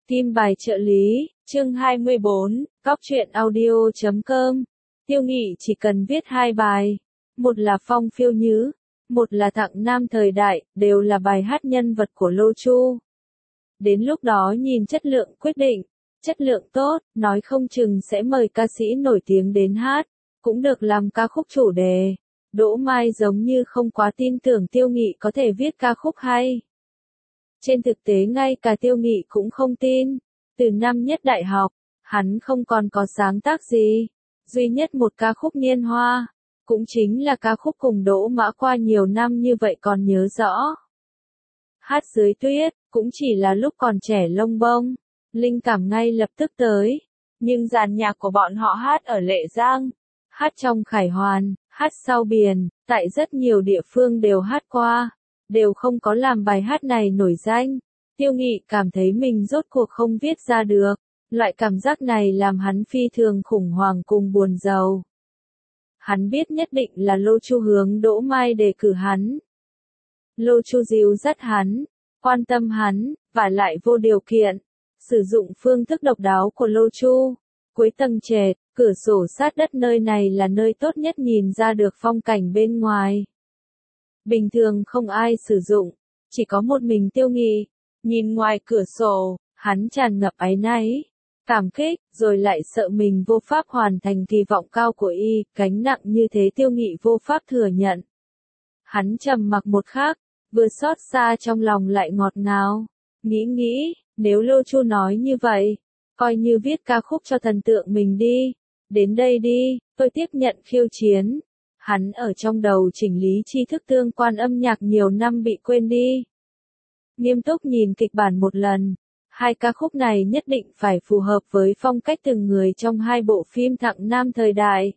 Kim bài trợ lý, chương 24, Cóc truyện audio.com. Tiêu Nghị chỉ cần viết 2 bài, một là Phong Phiêu Nhứ, một là Thặng Nam Thời Đại, đều là bài hát nhân vật của Lô Chu. Đến lúc đó nhìn chất lượng quyết định, chất lượng tốt, nói không chừng sẽ mời ca sĩ nổi tiếng đến hát, cũng được làm ca khúc chủ đề. Đỗ Mai giống như không quá tin tưởng Tiêu Nghị có thể viết ca khúc hay. Trên thực tế ngay cả Tiêu Nghị cũng không tin, từ năm nhất đại học, hắn không còn có sáng tác gì, duy nhất một ca khúc Niên Hoa, cũng chính là ca khúc cùng Đỗ Mã qua nhiều năm như vậy còn nhớ rõ. Hát Dưới Tuyết, cũng chỉ là lúc còn trẻ lông bông, linh cảm ngay lập tức tới, nhưng dàn nhạc của bọn họ hát ở Lệ Giang, hát trong Khải Hoàn, hát sau biển, tại rất nhiều địa phương đều hát qua, đều không có làm bài hát này nổi danh. Tiêu Nghị cảm thấy mình rốt cuộc không viết ra được, loại cảm giác này làm hắn phi thường khủng hoảng cùng buồn rầu. Hắn biết nhất định là Lô Chu hướng Đỗ Mai đề cử hắn. Lô Chu dìu dắt hắn, quan tâm hắn, và lại vô điều kiện, sử dụng phương thức độc đáo của Lô Chu. Cuối tầng trệt, cửa sổ sát đất nơi này là nơi tốt nhất nhìn ra được phong cảnh bên ngoài. Bình thường không ai sử dụng, chỉ có một mình Tiêu Nghị. Nhìn ngoài cửa sổ, hắn tràn ngập áy náy, cảm kích, rồi lại sợ mình vô pháp hoàn thành kỳ vọng cao của y, gánh nặng như thế Tiêu Nghị vô pháp thừa nhận. Hắn trầm mặc một khắc, vừa xót xa trong lòng lại ngọt ngào, nghĩ, nếu Lô Chu nói như vậy, coi như viết ca khúc cho thần tượng mình đi, đến đây đi, tôi tiếp nhận khiêu chiến. Hắn ở trong đầu chỉnh lý tri thức tương quan âm nhạc nhiều năm bị quên đi. Nghiêm túc nhìn kịch bản một lần, hai ca khúc này nhất định phải phù hợp với phong cách từng người trong hai bộ phim Thặng Nam Thời Đại.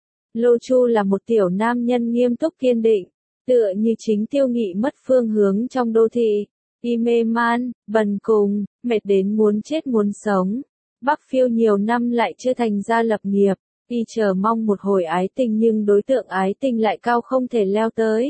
Lô Chu là một tiểu nam nhân nghiêm túc kiên định, tựa như chính Tiêu Nghị mất phương hướng trong đô thị, y mê man, bần cùng, mệt đến muốn chết muốn sống. Bắc phiêu nhiều năm lại chưa thành ra lập nghiệp, y chờ mong một hồi ái tình nhưng đối tượng ái tình lại cao không thể leo tới.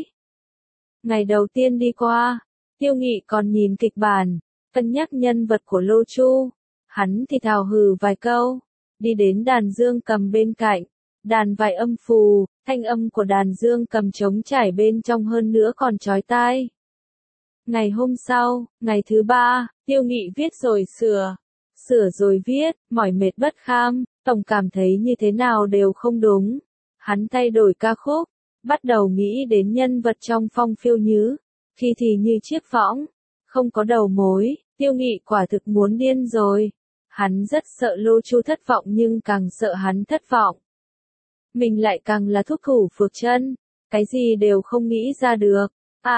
Ngày đầu tiên đi qua, Tiêu Nghị còn nhìn kịch bản, cân nhắc nhân vật của Lô Chu. Hắn thì thào hừ vài câu, đi đến đàn dương cầm bên cạnh, đàn vài âm phù, thanh âm của đàn dương cầm trống trải bên trong hơn nữa còn chói tai. Ngày hôm sau, ngày thứ 3, Tiêu Nghị viết rồi sửa rồi viết, mỏi mệt bất kham, tổng cảm thấy như thế nào đều không đúng. Hắn thay đổi ca khúc, bắt đầu nghĩ đến nhân vật trong Phong Phiêu Nhứ, khi thì như chiếc võng, không có đầu mối. Tiêu Nghị quả thực muốn điên rồi. Hắn rất sợ Lô Chu thất vọng nhưng càng sợ hắn thất vọng. Mình lại càng là thuốc thủ phược chân, cái gì đều không nghĩ ra được.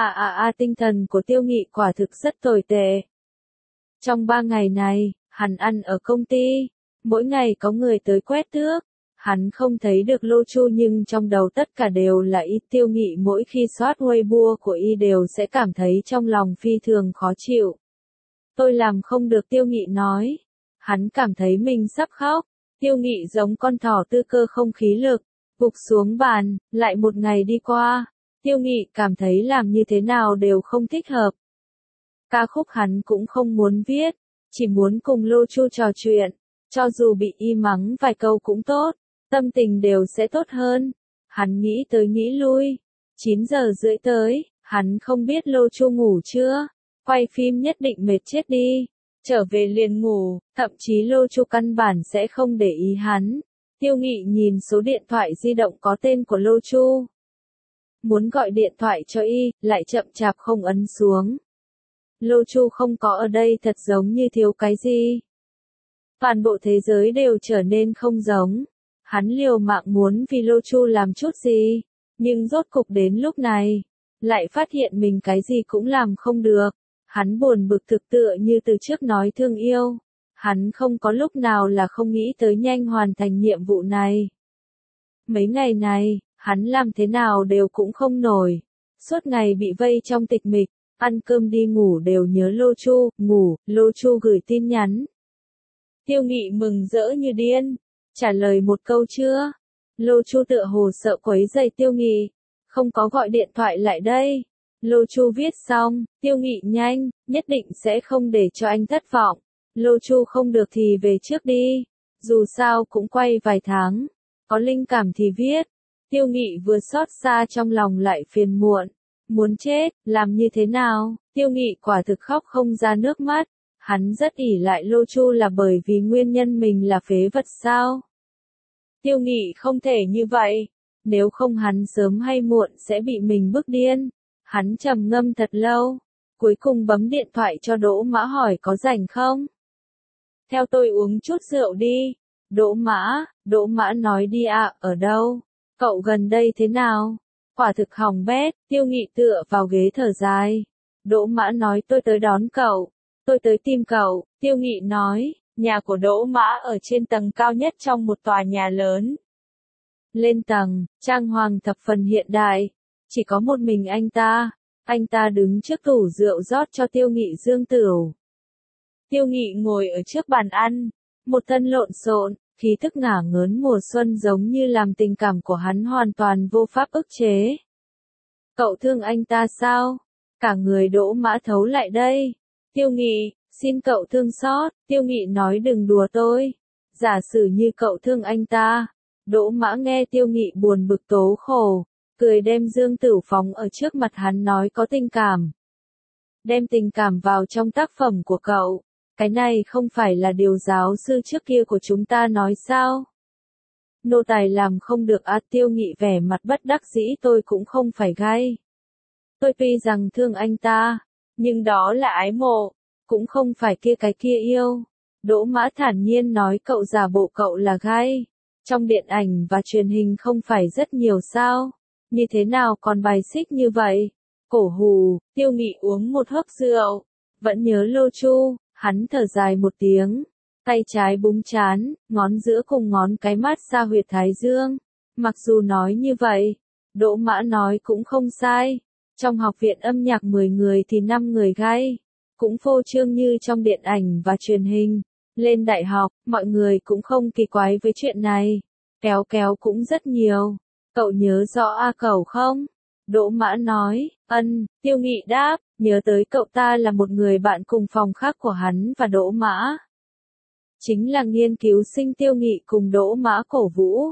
Tinh thần của Tiêu Nghị quả thực rất tồi tệ. Trong 3 ngày này, hắn ăn ở công ty, mỗi ngày có người tới quét tước. Hắn không thấy được Lô Chu nhưng trong đầu tất cả đều là y. Tiêu Nghị mỗi khi soát Weibo của y đều sẽ cảm thấy trong lòng phi thường khó chịu. Tôi làm không được, Tiêu Nghị nói. Hắn cảm thấy mình sắp khóc. Tiêu Nghị giống con thỏ tư cơ không khí lực, gục xuống bàn. Lại một ngày đi qua, Tiêu Nghị cảm thấy làm như thế nào đều không thích hợp. Ca khúc hắn cũng không muốn viết, chỉ muốn cùng Lô Chu trò chuyện, cho dù bị y mắng vài câu cũng tốt, tâm tình đều sẽ tốt hơn. Hắn nghĩ tới nghĩ lui, 9 giờ rưỡi tới, hắn không biết Lô Chu ngủ chưa, quay phim nhất định mệt chết đi, trở về liền ngủ, thậm chí Lô Chu căn bản sẽ không để ý hắn. Tiêu Nghị nhìn số điện thoại di động có tên của Lô Chu, muốn gọi điện thoại cho y, lại chậm chạp không ấn xuống. Lô Chu không có ở đây thật giống như thiếu cái gì. Toàn bộ thế giới đều trở nên không giống. Hắn liều mạng muốn vì Lô Chu làm chút gì, nhưng rốt cục đến lúc này, lại phát hiện mình cái gì cũng làm không được. Hắn buồn bực thực tựa như từ trước nói thương yêu. Hắn không có lúc nào là không nghĩ tới nhanh hoàn thành nhiệm vụ này. Mấy ngày này, hắn làm thế nào đều cũng không nổi. Suốt ngày bị vây trong tịch mịch, ăn cơm đi ngủ đều nhớ Lô Chu, Lô Chu gửi tin nhắn. Tiêu Nghị mừng rỡ như điên, trả lời một câu chưa. Lô Chu tựa hồ sợ quấy rầy Tiêu Nghị, không có gọi điện thoại lại đây. Lô Chu viết xong, Tiêu Nghị nhanh, nhất định sẽ không để cho anh thất vọng. Lô Chu không được thì về trước đi, dù sao cũng quay vài tháng, có linh cảm thì viết. Tiêu Nghị vừa xót xa trong lòng lại phiền muộn, muốn chết, làm như thế nào? Tiêu Nghị quả thực khóc không ra nước mắt, hắn rất ỷ lại Lô Chu là bởi vì nguyên nhân mình là phế vật sao? Tiêu Nghị không thể như vậy, nếu không hắn sớm hay muộn sẽ bị mình bức điên. Hắn trầm ngâm thật lâu, cuối cùng bấm điện thoại cho Đỗ Mã hỏi có rảnh không? Theo tôi uống chút rượu đi. Đỗ Mã nói đi ạ, ở đâu? Cậu gần đây thế nào? Quả thực hỏng bét, Tiêu Nghị tựa vào ghế thở dài. Đỗ Mã nói tôi tới đón cậu, tôi tới tìm cậu, Tiêu Nghị nói, nhà của Đỗ Mã ở trên tầng cao nhất trong một tòa nhà lớn. Lên tầng, trang hoàng thập phần hiện đại, chỉ có một mình anh ta đứng trước tủ rượu rót cho Tiêu Nghị dương tửu. Tiêu Nghị ngồi ở trước bàn ăn, một thân lộn xộn, khí tức ngả ngớn mùa xuân giống như làm tình cảm của hắn hoàn toàn vô pháp ức chế. Cậu thương anh ta sao? Cả người Đỗ Mã thấu lại đây. Tiêu Nghị, xin cậu thương xót. Tiêu Nghị nói đừng đùa tôi. Giả sử như cậu thương anh ta. Đỗ Mã nghe Tiêu Nghị buồn bực tố khổ, cười đem dương tửu phóng ở trước mặt hắn nói có tình cảm. Đem tình cảm vào trong tác phẩm của cậu. Cái này không phải là điều giáo sư trước kia của chúng ta nói sao? Nô tài làm không được á. Tiêu Nghị vẻ mặt bất đắc dĩ tôi cũng không phải gay. Tôi tuy rằng thương anh ta, nhưng đó là ái mộ, cũng không phải kia cái kia yêu. Đỗ Mã thản nhiên nói cậu giả bộ cậu là gay. Trong điện ảnh và truyền hình không phải rất nhiều sao? Như thế nào còn bài xích như vậy? Cổ hù, Tiêu Nghị uống một hớp rượu, vẫn nhớ Lô Chu. Hắn thở dài một tiếng, tay trái búng trán, ngón giữa cùng ngón cái mát xa huyệt thái dương. Mặc dù nói như vậy, Đỗ Mã nói cũng không sai. Trong học viện âm nhạc 10 người thì 5 người gay, cũng phô trương như trong điện ảnh và truyền hình. Lên đại học, mọi người cũng không kỳ quái với chuyện này. Kéo kéo cũng rất nhiều. Cậu nhớ rõ A Cẩu không? Đỗ Mã nói, Tiêu Nghị đáp, nhớ tới cậu ta là một người bạn cùng phòng khác của hắn và Đỗ Mã. Chính là nghiên cứu sinh Tiêu Nghị cùng Đỗ Mã cổ vũ.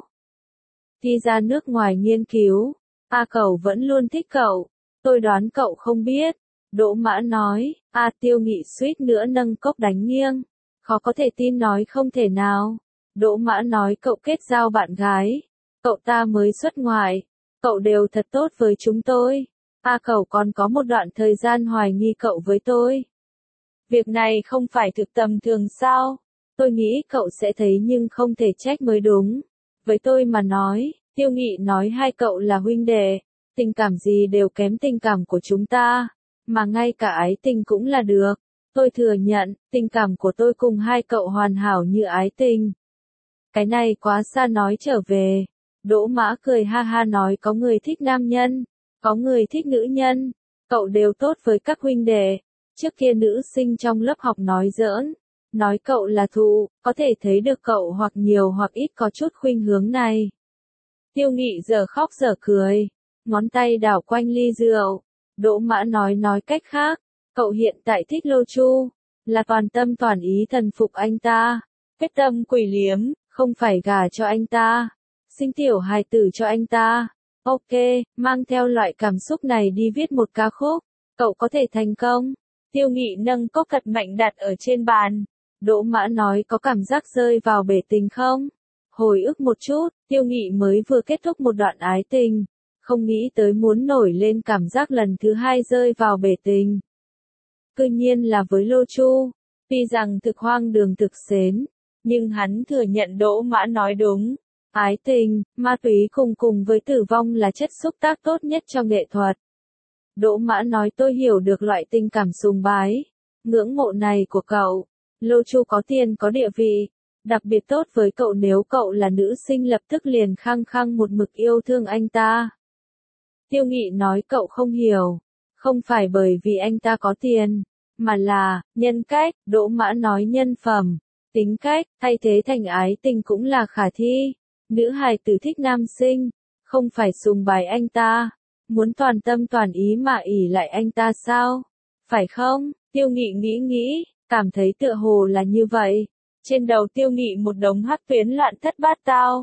Đi ra nước ngoài nghiên cứu, A Cẩu vẫn luôn thích cậu, tôi đoán cậu không biết. Đỗ Mã nói, Tiêu Nghị suýt nữa nâng cốc đánh nghiêng. Khó có thể tin nói không thể nào. Đỗ Mã nói cậu kết giao bạn gái. Cậu ta mới xuất ngoại. Cậu đều thật tốt với chúng tôi. Cậu còn có một đoạn thời gian hoài nghi cậu với tôi. Việc này không phải thực tầm thường sao? Tôi nghĩ cậu sẽ thấy nhưng không thể trách mới đúng. Với tôi mà nói, Tiêu Nghị nói hai cậu là huynh đệ. Tình cảm gì đều kém tình cảm của chúng ta. Mà ngay cả ái tình cũng là được. Tôi thừa nhận, tình cảm của tôi cùng hai cậu hoàn hảo như ái tình. Cái này quá xa nói trở về. Đỗ Mã cười ha ha nói có người thích nam nhân, có người thích nữ nhân, cậu đều tốt với các huynh đệ. Trước kia nữ sinh trong lớp học nói giỡn, nói cậu là thụ, có thể thấy được cậu hoặc nhiều hoặc ít có chút khuynh hướng này. Tiêu Nghị giờ khóc giờ cười, ngón tay đảo quanh ly rượu. Đỗ Mã nói cách khác, cậu hiện tại thích Lô Chu, là toàn tâm toàn ý thần phục anh ta, quyết tâm quỷ liếm, không phải gả cho anh ta, sinh tiểu hài tử cho anh ta. Ok, mang theo loại cảm xúc này đi viết một ca khúc, cậu có thể thành công. Tiêu Nghị nâng cốc thật mạnh đặt ở trên bàn. Đỗ Mã nói có cảm giác rơi vào bể tình không? Hồi ức một chút, Tiêu Nghị mới vừa kết thúc một đoạn ái tình, không nghĩ tới muốn nổi lên cảm giác lần thứ hai rơi vào bể tình. Cứ nhiên là với Lô Chu, tuy rằng thực hoang đường thực xến, nhưng hắn thừa nhận Đỗ Mã nói đúng. Ái tình, ma túy cùng với tử vong là chất xúc tác tốt nhất cho nghệ thuật. Đỗ Mã nói tôi hiểu được loại tình cảm sùng bái, ngưỡng mộ này của cậu. Lô Chu có tiền có địa vị, đặc biệt tốt với cậu nếu cậu là nữ sinh lập tức liền khăng khăng một mực yêu thương anh ta. Tiêu Nghị nói cậu không hiểu, không phải bởi vì anh ta có tiền, mà là, nhân cách. Đỗ Mã nói nhân phẩm, tính cách, thay thế thành ái tình cũng là khả thi. Nữ hài tử thích nam sinh, không phải sùng bái anh ta, muốn toàn tâm toàn ý mà ỷ lại anh ta sao? Phải không? Tiêu Nghị nghĩ, Cảm thấy tựa hồ là như vậy. Trên đầu Tiêu Nghị một đống hắc tuyến loạn thất bát tao.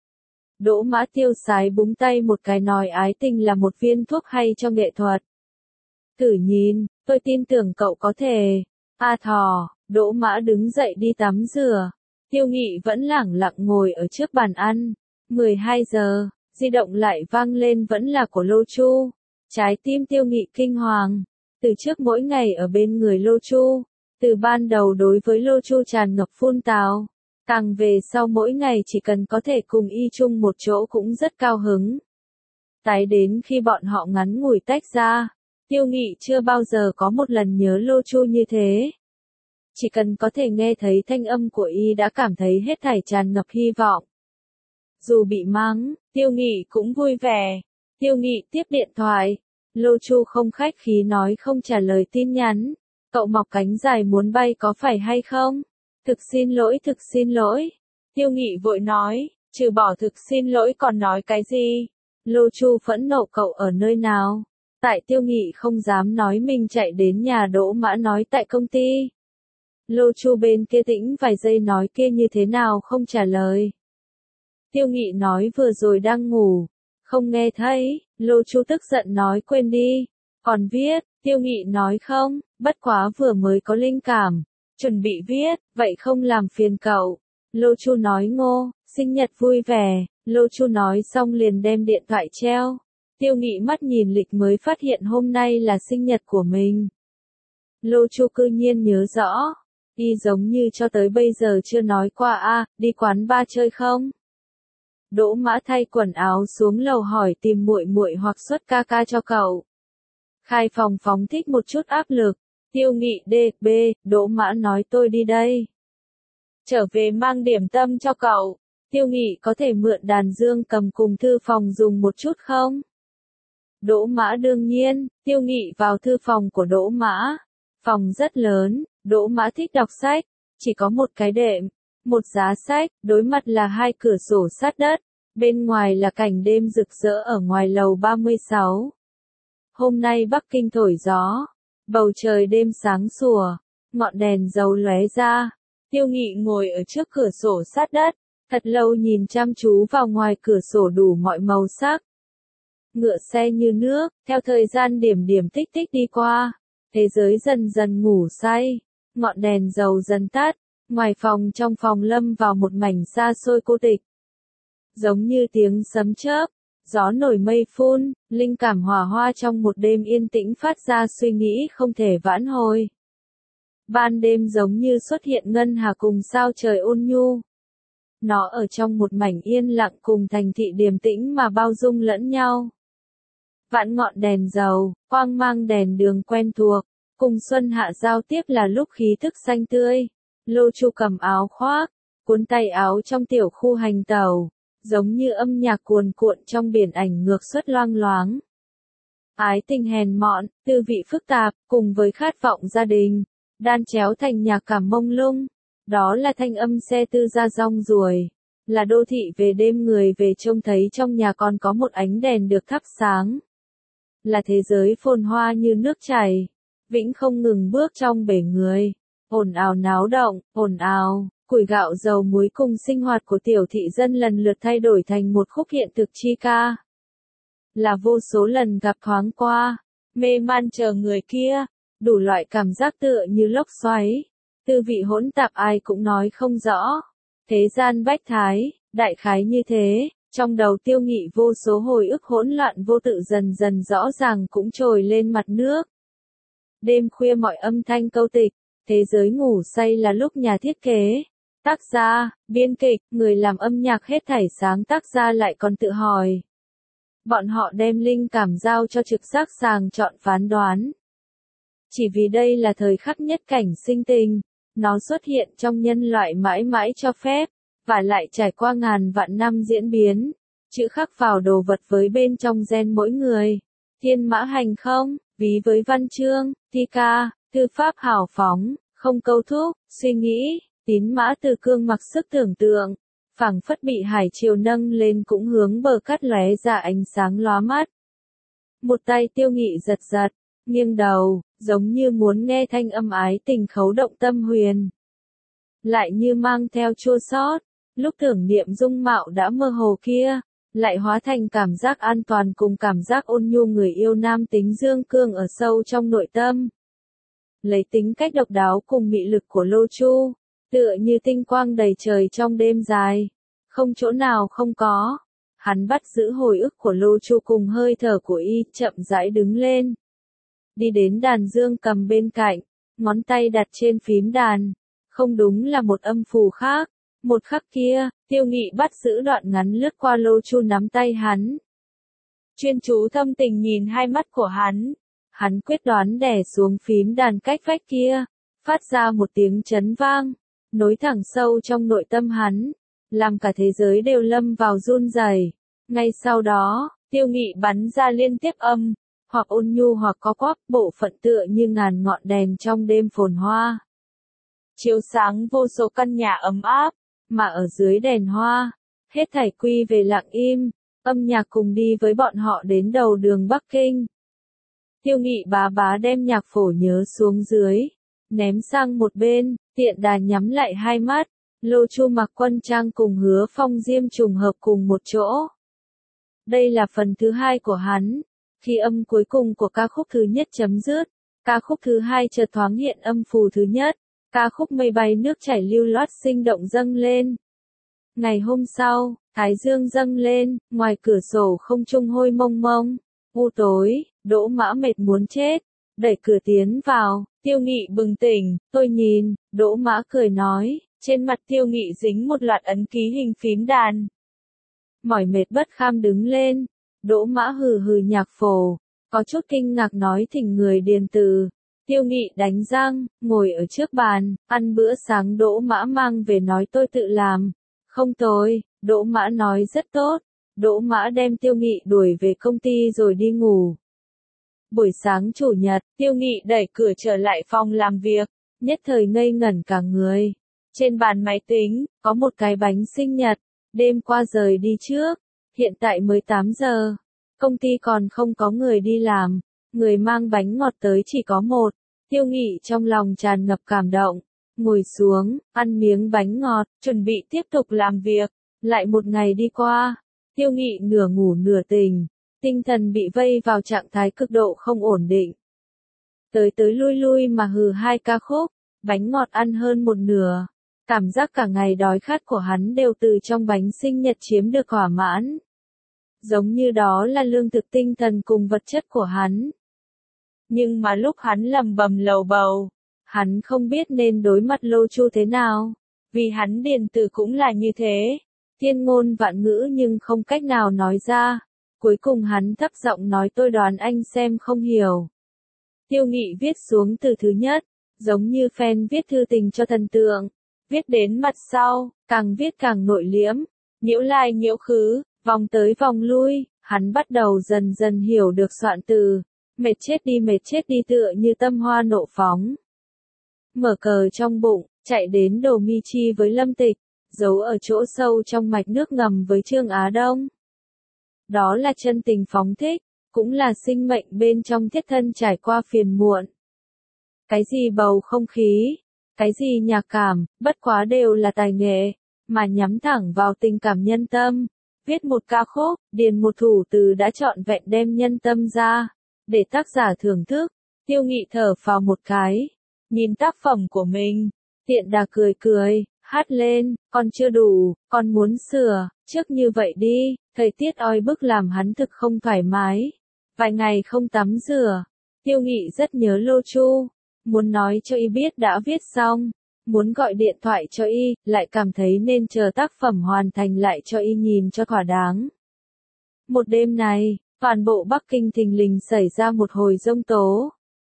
Đỗ Mã tiêu sái búng tay một cái nói ái tình là một viên thuốc hay cho nghệ thuật. Thử nhìn, tôi tin tưởng cậu có thể. A thò, Đỗ Mã đứng dậy đi tắm rửa. Tiêu Nghị vẫn lẳng lặng ngồi ở trước bàn ăn. 12 giờ, di động lại vang lên vẫn là của Lô Chu. Trái tim Tiêu Nghị kinh hoàng. Từ trước mỗi ngày ở bên người Lô Chu. Từ ban đầu đối với Lô Chu tràn ngập phun tào. Càng về sau mỗi ngày chỉ cần có thể cùng y chung một chỗ cũng rất cao hứng. Tái đến khi bọn họ ngắn ngủi tách ra. Tiêu Nghị chưa bao giờ có một lần nhớ Lô Chu như thế. Chỉ cần có thể nghe thấy thanh âm của y đã cảm thấy hết thảy tràn ngập hy vọng. Dù bị mắng, Tiêu Nghị cũng vui vẻ. Tiêu Nghị tiếp điện thoại. Lô Chu không khách khí nói không trả lời tin nhắn. Cậu mọc cánh dài muốn bay có phải hay không? Thực xin lỗi, thực xin lỗi. Tiêu Nghị vội nói, trừ bỏ thực xin lỗi còn nói cái gì? Lô Chu phẫn nộ cậu ở nơi nào? Tại Tiêu Nghị không dám nói mình chạy đến nhà Đỗ Mã nói tại công ty. Lô Chu bên kia tĩnh vài giây nói kia như thế nào không trả lời. Tiêu Nghị nói vừa rồi đang ngủ, không nghe thấy. Lô Chu tức giận nói quên đi. Còn viết, Tiêu Nghị nói không, bất quá vừa mới có linh cảm, chuẩn bị viết, vậy không làm phiền cậu. Lô Chu nói ngô, sinh nhật vui vẻ. Lô Chu nói xong liền đem điện thoại treo. Tiêu Nghị mắt nhìn lịch mới phát hiện hôm nay là sinh nhật của mình. Lô Chu cư nhiên nhớ rõ. Y giống như cho tới bây giờ chưa nói qua đi quán bar chơi không? Đỗ Mã thay quần áo xuống lầu hỏi tìm muội muội hoặc xuất ca ca cho cậu. Khai phòng phóng thích một chút áp lực. Tiêu Nghị DB, Đỗ Mã nói tôi đi đây. Trở về mang điểm tâm cho cậu. Tiêu Nghị có thể mượn đàn dương cầm cùng thư phòng dùng một chút không? Đỗ Mã đương nhiên. Tiêu Nghị vào thư phòng của Đỗ Mã. Phòng rất lớn. Đỗ Mã thích đọc sách. Chỉ có một cái đệm, một giá sách, đối mặt là hai cửa sổ sát đất. Bên ngoài là cảnh đêm rực rỡ ở ngoài lầu 36. Hôm nay Bắc Kinh thổi gió. Bầu trời đêm sáng sủa. Ngọn đèn dầu lóe ra. Tiêu Nghị ngồi ở trước cửa sổ sát đất. Thật lâu nhìn chăm chú vào ngoài cửa sổ đủ mọi màu sắc. Ngựa xe như nước, theo thời gian điểm điểm tích tích đi qua. Thế giới dần dần ngủ say. Ngọn đèn dầu dần tắt. Ngoài phòng trong phòng lâm vào một mảnh xa xôi cô tịch. Giống như tiếng sấm chớp, gió nổi mây phun, linh cảm hòa hoa trong một đêm yên tĩnh phát ra suy nghĩ không thể vãn hồi. Ban đêm giống như xuất hiện ngân hà cùng sao trời ôn nhu. Nó ở trong một mảnh yên lặng cùng thành thị điềm tĩnh mà bao dung lẫn nhau. Vạn ngọn đèn dầu, quang mang đèn đường quen thuộc, cùng xuân hạ giao tiếp là lúc khí thức xanh tươi. Lô Chu cầm áo khoác, cuốn tay áo trong tiểu khu hành tàu, giống như âm nhạc cuồn cuộn trong biển ảnh ngược xuất loang loáng. Ái tình hèn mọn, tư vị phức tạp, cùng với khát vọng gia đình, đan chéo thành nhạc cảm mông lung. Đó là thanh âm xe tư ra rong ruổi, là đô thị về đêm người về trông thấy trong nhà còn có một ánh đèn được thắp sáng. Là thế giới phồn hoa như nước chảy, vĩnh không ngừng bước trong bể người. Ồn ào náo động, ồn ào, củi gạo dầu muối cùng sinh hoạt của tiểu thị dân lần lượt thay đổi thành một khúc hiện thực chi ca. Là vô số lần gặp thoáng qua, mê man chờ người kia, đủ loại cảm giác tựa như lốc xoáy, tư vị hỗn tạp ai cũng nói không rõ. Thế gian bách thái, đại khái như thế, trong đầu Tiêu Nghị vô số hồi ức hỗn loạn vô tự dần dần rõ ràng cũng trồi lên mặt nước. Đêm khuya mọi âm thanh câu tịch. Thế giới ngủ say là lúc nhà thiết kế, tác gia, biên kịch, người làm âm nhạc hết thảy sáng tác ra lại còn tự hỏi. Bọn họ đem linh cảm giao cho trực giác sàng chọn phán đoán. Chỉ vì đây là thời khắc nhất cảnh sinh tình, nó xuất hiện trong nhân loại mãi mãi cho phép, và lại trải qua ngàn vạn năm diễn biến, chữ khắc vào đồ vật với bên trong gen mỗi người. Thiên mã hành không, ví với văn chương, thi ca. Thư pháp hào phóng, không câu thúc, suy nghĩ, tín mã từ cương mặc sức tưởng tượng, phảng phất bị hải triều nâng lên cũng hướng bờ cát lóe ra ánh sáng lóa mắt. Một tay Tiêu Nghị giật giật, nghiêng đầu, giống như muốn nghe thanh âm ái tình khấu động tâm huyền. Lại như mang theo chua xót, lúc tưởng niệm dung mạo đã mơ hồ kia, lại hóa thành cảm giác an toàn cùng cảm giác ôn nhu người yêu nam tính dương cương ở sâu trong nội tâm. Lấy tính cách độc đáo cùng mị lực của Lô Chu, tựa như tinh quang đầy trời trong đêm dài, không chỗ nào không có. Hắn bắt giữ hồi ức của Lô Chu cùng hơi thở của y, chậm rãi đứng lên. Đi đến đàn dương cầm bên cạnh, ngón tay đặt trên phím đàn. Không đúng là một âm phù khác. Một khắc kia, Tiêu Nghị bắt giữ đoạn ngắn lướt qua Lô Chu nắm tay hắn. Chuyên chú thâm tình nhìn hai mắt của hắn. Hắn quyết đoán đè xuống phím đàn cách vách kia, phát ra một tiếng chấn vang, nối thẳng sâu trong nội tâm hắn, làm cả thế giới đều lâm vào run rẩy. Ngay sau đó, Tiêu Nghị bắn ra liên tiếp âm, hoặc ôn nhu hoặc có quắp, bộ phận tựa như ngàn ngọn đèn trong đêm phồn hoa. Chiếu sáng vô số căn nhà ấm áp, mà ở dưới đèn hoa, hết thảy quy về lặng im, âm nhạc cùng đi với bọn họ đến đầu đường Bắc Kinh. Tiêu Nghị bá bá đem nhạc phổ nhớ xuống dưới, ném sang một bên, tiện đà nhắm lại hai mắt. Lô Chu mặc quân trang cùng Hứa Phong Diêm trùng hợp cùng một chỗ. Đây là phần thứ hai của hắn. Khi âm cuối cùng của ca khúc thứ nhất chấm dứt, ca khúc thứ hai chợt thoáng hiện âm phù thứ nhất, ca khúc mây bay nước chảy lưu loát sinh động dâng lên. Ngày hôm sau, thái dương dâng lên, ngoài cửa sổ không trung hôi mông mông, u tối, Đỗ Mã mệt muốn chết, đẩy cửa tiến vào, Tiêu Nghị bừng tỉnh, tôi nhìn, Đỗ Mã cười nói, trên mặt Tiêu Nghị dính một loạt ấn ký hình phím đàn. Mỏi mệt bất kham đứng lên, Đỗ Mã hừ hừ nhạc phổ, có chút kinh ngạc nói thỉnh người điền từ. Tiêu Nghị đánh răng, ngồi ở trước bàn, ăn bữa sáng Đỗ Mã mang về nói tôi tự làm. Không tồi, Đỗ Mã nói rất tốt. Đỗ Mã đem Tiêu Nghị đuổi về công ty rồi đi ngủ. Buổi sáng chủ nhật, Tiêu Nghị đẩy cửa trở lại phòng làm việc, nhất thời ngây ngẩn cả người. Trên bàn máy tính, có một cái bánh sinh nhật, đêm qua rời đi trước, hiện tại mới 8 giờ. Công ty còn không có người đi làm, người mang bánh ngọt tới chỉ có một. Tiêu Nghị trong lòng tràn ngập cảm động, ngồi xuống, ăn miếng bánh ngọt, chuẩn bị tiếp tục làm việc. Lại một ngày đi qua, Tiêu Nghị nửa ngủ nửa tỉnh, tinh thần bị vây vào trạng thái cực độ không ổn định. Tới tới lui lui mà hừ hai ca khúc, bánh ngọt ăn hơn một nửa. Cảm giác cả ngày đói khát của hắn đều từ trong bánh sinh nhật chiếm được thỏa mãn. Giống như đó là lương thực tinh thần cùng vật chất của hắn. Nhưng mà lúc hắn lầm bầm lầu bầu, hắn không biết nên đối mặt Lô Chu thế nào, vì hắn điền từ cũng là như thế, thiên ngôn vạn ngữ nhưng không cách nào nói ra. Cuối cùng hắn thấp giọng nói tôi đoán anh xem không hiểu. Tiêu Nghị viết xuống từ thứ nhất, giống như fan viết thư tình cho thần tượng, viết đến mặt sau, càng viết càng nội liễm, nhiễu lai nhiễu khứ, vòng tới vòng lui, hắn bắt đầu dần dần hiểu được soạn từ. Mệt chết đi tựa như tâm hoa nộ phóng. Mở cờ trong bụng, chạy đến Đồ Mi Chi với Lâm Tịch, giấu ở chỗ sâu trong mạch nước ngầm với Trương Á Đông. Đó là chân tình phóng thích, cũng là sinh mệnh bên trong thiết thân trải qua phiền muộn. Cái gì bầu không khí, cái gì nhạc cảm, bất quá đều là tài nghệ, mà nhắm thẳng vào tình cảm nhân tâm. Viết một ca khúc, điền một thủ từ đã trọn vẹn đem nhân tâm ra, để tác giả thưởng thức. Tiêu Nghị thở phào một cái, nhìn tác phẩm của mình, tiện đà cười cười, hát lên, còn chưa đủ, còn muốn sửa, trước như vậy đi, thời tiết oi bức làm hắn thực không thoải mái. Vài ngày không tắm rửa, Tiêu Nghị rất nhớ Lô Chu, muốn nói cho y biết đã viết xong, muốn gọi điện thoại cho y, lại cảm thấy nên chờ tác phẩm hoàn thành lại cho y nhìn cho thỏa đáng. Một đêm này, toàn bộ Bắc Kinh thình lình xảy ra một hồi giông tố.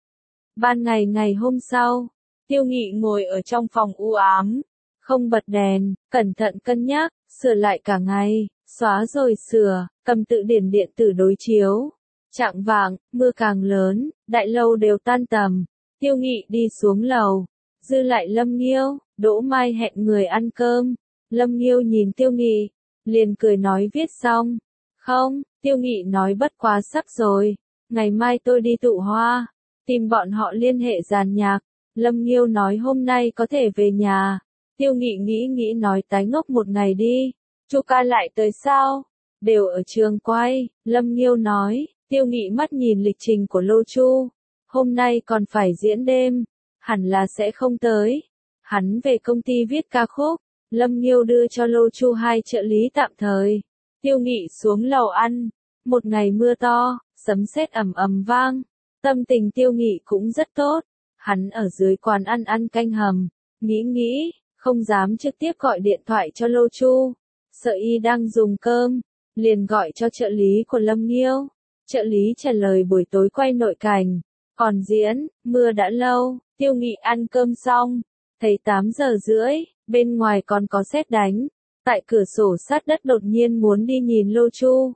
Ban ngày ngày hôm sau, Tiêu Nghị ngồi ở trong phòng u ám, không bật đèn, cẩn thận cân nhắc, sửa lại cả ngày, xóa rồi sửa, cầm tự điển điện tử đối chiếu. Chạng vạng, mưa càng lớn, đại lâu đều tan tầm. Tiêu Nghị đi xuống lầu, dư lại Lâm Nghiêu, Đỗ Mai hẹn người ăn cơm. Lâm Nghiêu nhìn Tiêu Nghị, liền cười nói viết xong. Không, Tiêu Nghị nói bất quá sắp rồi, ngày mai tôi đi tụ hoa. tìm bọn họ liên hệ dàn nhạc. Lâm Nghiêu nói hôm nay có thể về nhà. Tiêu Nghị nghĩ nói tái ngốc một ngày đi. Chu ca lại tới sao? Đều ở trường quay. Lâm Nghiêu nói. Tiêu Nghị mắt nhìn lịch trình của Lô Chu. Hôm nay còn phải diễn đêm. Hẳn là sẽ không tới. Hắn về công ty viết ca khúc. Lâm Nghiêu đưa cho Lô Chu 2 trợ lý tạm thời. Tiêu Nghị xuống lầu ăn. Một ngày mưa to, sấm sét ầm ầm vang. Tâm tình Tiêu Nghị cũng rất tốt. Hắn ở dưới quán ăn canh hầm. Nghĩ, không dám trực tiếp gọi điện thoại cho Lô Chu. Sợ y đang dùng cơm. Liền gọi cho trợ lý của Lâm Nghiêu. Trợ lý trả lời buổi tối quay nội cảnh. Còn diễn, mưa đã lâu. Tiêu Nghị ăn cơm xong. Thấy 8 giờ rưỡi, bên ngoài còn có sét đánh. Tại cửa sổ sát đất đột nhiên muốn đi nhìn Lô Chu.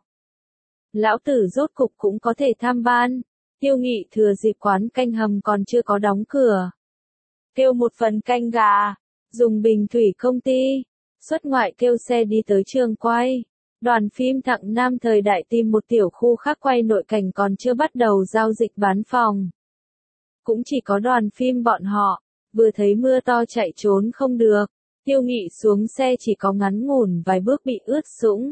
Lão tử rốt cục cũng có thể tham ban. Tiêu Nghị thừa dịp quán canh hầm còn chưa có đóng cửa. Kêu một phần canh gà. Dùng bình thủy công ty. Xuất ngoại kêu xe đi tới trường quay. Đoàn phim Thặng Nam thời đại tìm một tiểu khu khác quay nội cảnh còn chưa bắt đầu giao dịch bán phòng. Cũng chỉ có đoàn phim bọn họ. Vừa thấy mưa to chạy trốn không được. Tiêu Nghị xuống xe chỉ có ngắn ngủn vài bước bị ướt sũng.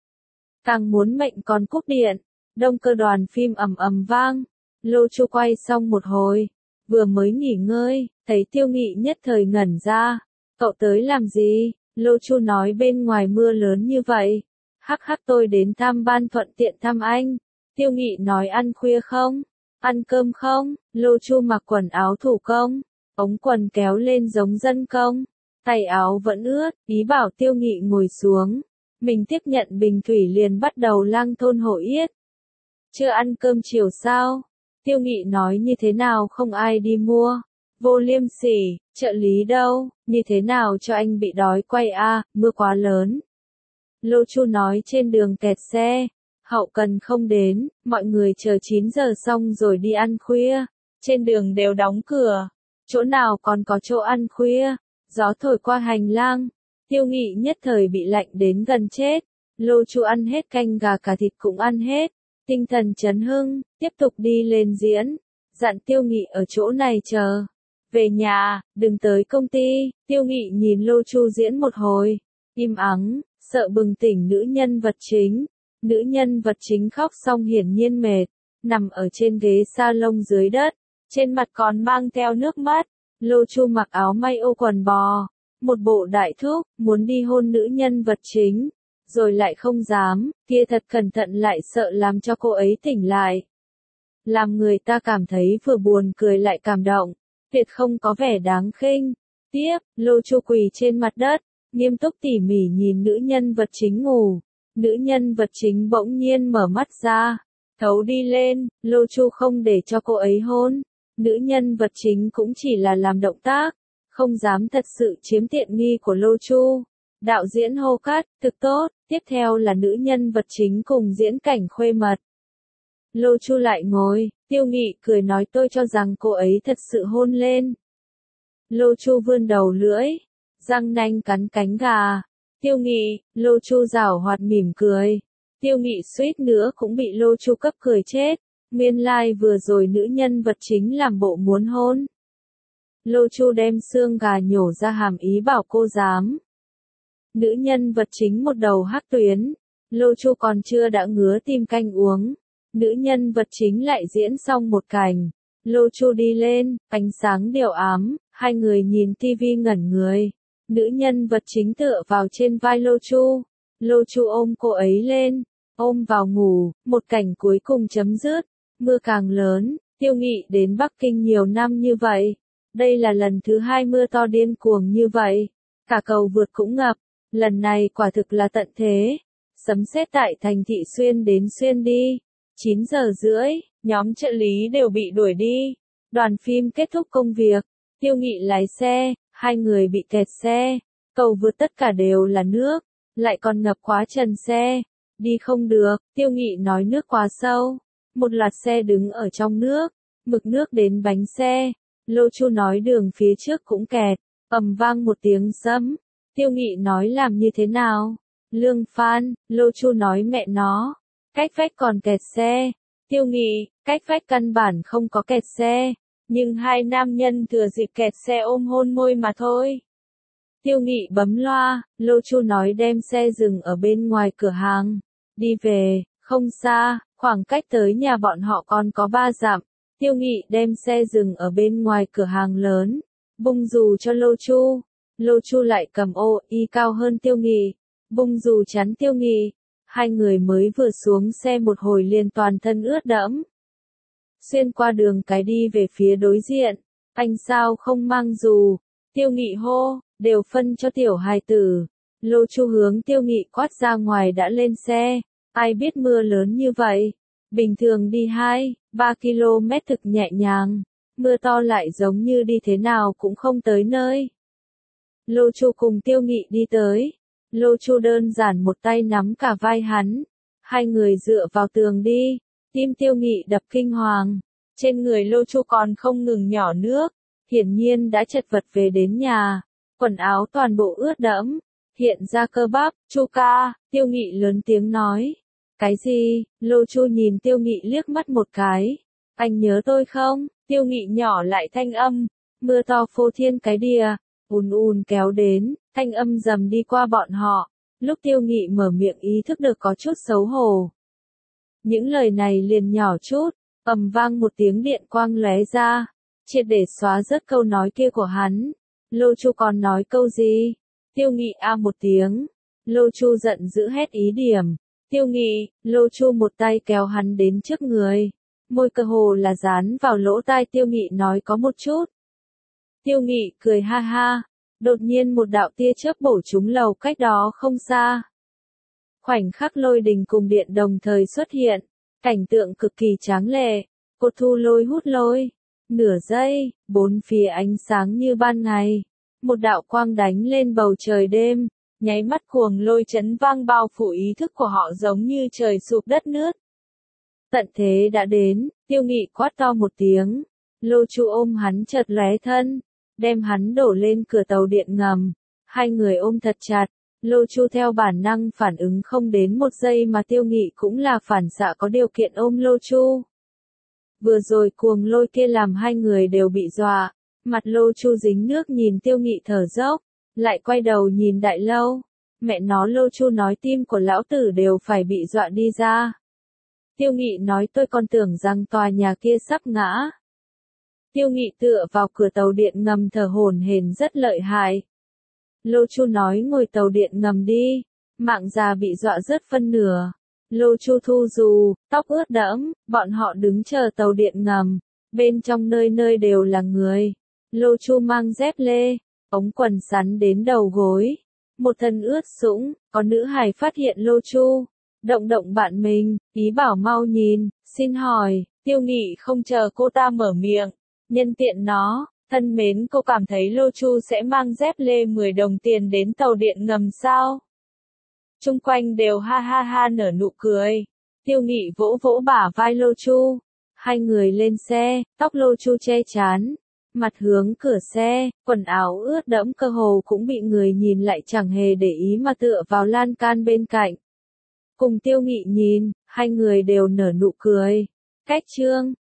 Càng muốn mệnh còn cúp điện. Động cơ đoàn phim ầm ầm vang. Lô Chu quay xong một hồi. Vừa mới nghỉ ngơi, thấy Tiêu Nghị nhất thời ngẩn ra. Cậu tới làm gì? Lô Chu nói bên ngoài mưa lớn như vậy. Hắc tôi đến thăm ban thuận tiện thăm anh. Tiêu Nghị nói ăn khuya không? Ăn cơm không? Lô Chu mặc quần áo thủ công. Ống quần kéo lên giống dân công. Tay áo vẫn ướt, ý bảo Tiêu Nghị ngồi xuống. Mình tiếp nhận bình thủy liền bắt đầu lang thôn Hội Yết. Chưa ăn cơm chiều sao? Tiêu Nghị nói như thế nào không ai đi mua. Vô liêm sỉ, trợ lý đâu, như thế nào cho anh bị đói quay a, mưa quá lớn. Lô Chu nói trên đường kẹt xe. Hậu cần không đến, mọi người chờ 9 giờ xong rồi đi ăn khuya. Trên đường đều đóng cửa. Chỗ nào còn có chỗ ăn khuya. Gió thổi qua hành lang. Tiêu Nghị nhất thời bị lạnh đến gần chết. Lô Chu ăn hết canh gà cả thịt cũng ăn hết. Tinh thần chấn hưng, tiếp tục đi lên diễn. Dặn Tiêu Nghị ở chỗ này chờ. Về nhà, đừng tới công ty. Tiêu Nghị nhìn Lô Chu diễn một hồi. Im ắng, sợ bừng tỉnh nữ nhân vật chính. Nữ nhân vật chính khóc xong hiển nhiên mệt. Nằm ở trên ghế salon dưới đất. Trên mặt còn mang theo nước mắt. Lô Chu mặc áo may ô quần bò. Một bộ đại thúc, muốn đi hôn nữ nhân vật chính. Rồi lại không dám, kia thật cẩn thận lại sợ làm cho cô ấy tỉnh lại. Làm người ta cảm thấy vừa buồn cười lại cảm động. Tuyệt không có vẻ đáng khinh. Tiếp, Lô Chu quỳ trên mặt đất. Nghiêm túc tỉ mỉ nhìn nữ nhân vật chính ngủ. Nữ nhân vật chính bỗng nhiên mở mắt ra. Thấu đi lên, Lô Chu không để cho cô ấy hôn. Nữ nhân vật chính cũng chỉ là làm động tác. Không dám thật sự chiếm tiện nghi của Lô Chu. Đạo diễn hô cắt, thực tốt, tiếp theo là nữ nhân vật chính cùng diễn cảnh khuê mật. Lô Chu lại ngồi, Tiêu Nghị cười nói tôi cho rằng cô ấy thật sự hôn lên. Lô Chu vươn đầu lưỡi, răng nanh cắn cánh gà. Tiêu Nghị, Lô Chu giảo hoạt mỉm cười. Tiêu Nghị suýt nữa cũng bị Lô Chu cấp cười chết. Nguyên lai vừa rồi nữ nhân vật chính làm bộ muốn hôn. Lô Chu đem xương gà nhổ ra hàm ý bảo cô dám. Nữ nhân vật chính một đầu hắc tuyến. Lô Chu còn chưa đã ngứa tim canh uống. Nữ nhân vật chính lại diễn xong một cảnh. Lô Chu đi lên, ánh sáng điệu ám, hai người nhìn tivi ngẩn người. Nữ nhân vật chính tựa vào trên vai Lô Chu. Lô Chu ôm cô ấy lên, ôm vào ngủ, một cảnh cuối cùng chấm dứt. Mưa càng lớn, Tiêu Nghị đến Bắc Kinh nhiều năm như vậy. Đây là lần thứ 2 mưa to điên cuồng như vậy. Cả cầu vượt cũng ngập. Lần này quả thực là tận thế. Sấm sét tại thành thị xuyên đến xuyên đi. 9 giờ rưỡi, nhóm trợ lý đều bị đuổi đi. Đoàn phim kết thúc công việc. Tiêu Nghị lái xe, hai người bị kẹt xe. Cầu vượt tất cả đều là nước. Lại còn ngập quá trần xe. Đi không được, Tiêu Nghị nói nước quá sâu. Một loạt xe đứng ở trong nước. Mực nước đến bánh xe. Lô Chu nói đường phía trước cũng kẹt. Ầm vang một tiếng sấm. Tiêu Nghị nói làm như thế nào? Lương Phan, Lô Chu nói mẹ nó. Cách vách còn kẹt xe. Tiêu Nghị, cách vách căn bản không có kẹt xe, nhưng hai nam nhân thừa dịp kẹt xe ôm hôn môi mà thôi. Tiêu Nghị bấm loa, Lô Chu nói đem xe dừng ở bên ngoài cửa hàng. Đi về, không xa, khoảng cách tới nhà bọn họ còn có 3 dặm. Tiêu Nghị đem xe dừng ở bên ngoài cửa hàng lớn, bung dù cho Lô Chu. Lô Chu lại cầm ô y cao hơn Tiêu Nghị, bung dù chắn Tiêu Nghị. Hai người mới vừa xuống xe một hồi liền toàn thân ướt đẫm. Xuyên qua đường cái đi về phía đối diện, anh sao không mang dù? Tiêu Nghị hô, đều phân cho tiểu hài tử. Lô Chu hướng Tiêu Nghị quát ra ngoài đã lên xe, ai biết mưa lớn như vậy. Bình thường đi 2-3 km thực nhẹ nhàng, mưa to lại giống như đi thế nào cũng không tới nơi. Lô Chu cùng Tiêu Nghị đi tới. Lô Chu đơn giản một tay nắm cả vai hắn. Hai người dựa vào tường đi. Tim Tiêu Nghị đập kinh hoàng. Trên người Lô Chu còn không ngừng nhỏ nước. Hiển nhiên đã chật vật về đến nhà. Quần áo toàn bộ ướt đẫm. Hiện ra cơ bắp. Chu ca, Tiêu Nghị lớn tiếng nói. Cái gì? Lô Chu nhìn Tiêu Nghị liếc mắt một cái. Anh nhớ tôi không? Tiêu Nghị nhỏ lại thanh âm. Mưa to phô thiên cái đìa. Ùn ùn kéo đến, thanh âm dầm đi qua bọn họ. Lúc Tiêu Nghị mở miệng ý thức được có chút xấu hổ. Những lời này liền nhỏ chút, ầm vang một tiếng điện quang lóe ra, triệt để xóa rớt câu nói kia của hắn. Lô Chu còn nói câu gì? Tiêu Nghị a một tiếng. Lô Chu giận dữ hét ý điểm. Tiêu Nghị, Lô Chu một tay kéo hắn đến trước người. Môi cơ hồ là dán vào lỗ tai Tiêu Nghị nói có một chút. Tiêu Nghị cười ha ha, đột nhiên một đạo tia chớp bổ trúng lầu cách đó không xa. Khoảnh khắc lôi đình cùng điện đồng thời xuất hiện, cảnh tượng cực kỳ tráng lệ, cột thu lôi hút lôi. Nửa giây, bốn phía ánh sáng như ban ngày, một đạo quang đánh lên bầu trời đêm, nháy mắt cuồng lôi chấn vang bao phủ ý thức của họ giống như trời sụp đất nứt. Tận thế đã đến, Tiêu Nghị quát to một tiếng, Lô Chu ôm hắn chợt lóe thân, đem hắn đổ lên cửa tàu điện ngầm, hai người ôm thật chặt. Lô Chu theo bản năng phản ứng không đến một giây mà Tiêu Nghị cũng là phản xạ có điều kiện ôm Lô Chu. Vừa rồi cuồng lôi kia làm hai người đều bị dọa, mặt Lô Chu dính nước nhìn Tiêu Nghị thở dốc, lại quay đầu nhìn Đại Lâu. Mẹ nó, Lô Chu nói tim của lão tử đều phải bị dọa đi ra. Tiêu Nghị nói tôi còn tưởng rằng tòa nhà kia sắp ngã. Tiêu Nghị tựa vào cửa tàu điện ngầm thở hổn hển rất lợi hại. Lô Chu nói ngồi tàu điện ngầm đi, mạng già bị dọa rớt phân nửa. Lô Chu thu dù, tóc ướt đẫm, bọn họ đứng chờ tàu điện ngầm, bên trong nơi nơi đều là người. Lô Chu mang dép lê, ống quần sắn đến đầu gối, một thân ướt sũng, có nữ hài phát hiện Lô Chu, động động bạn mình, ý bảo mau nhìn, xin hỏi. Tiêu Nghị không chờ cô ta mở miệng, nhân tiện nó, thân mến, cô cảm thấy Lô Chu sẽ mang dép lê 10 đồng tiền đến tàu điện ngầm sao? Chung quanh đều ha ha ha nở nụ cười. Tiêu Nghị vỗ vỗ bả vai Lô Chu. Hai người lên xe, tóc Lô Chu che chắn, mặt hướng cửa xe, quần áo ướt đẫm cơ hồ cũng bị người nhìn lại chẳng hề để ý mà tựa vào lan can bên cạnh. Cùng Tiêu Nghị nhìn, hai người đều nở nụ cười. Cách chương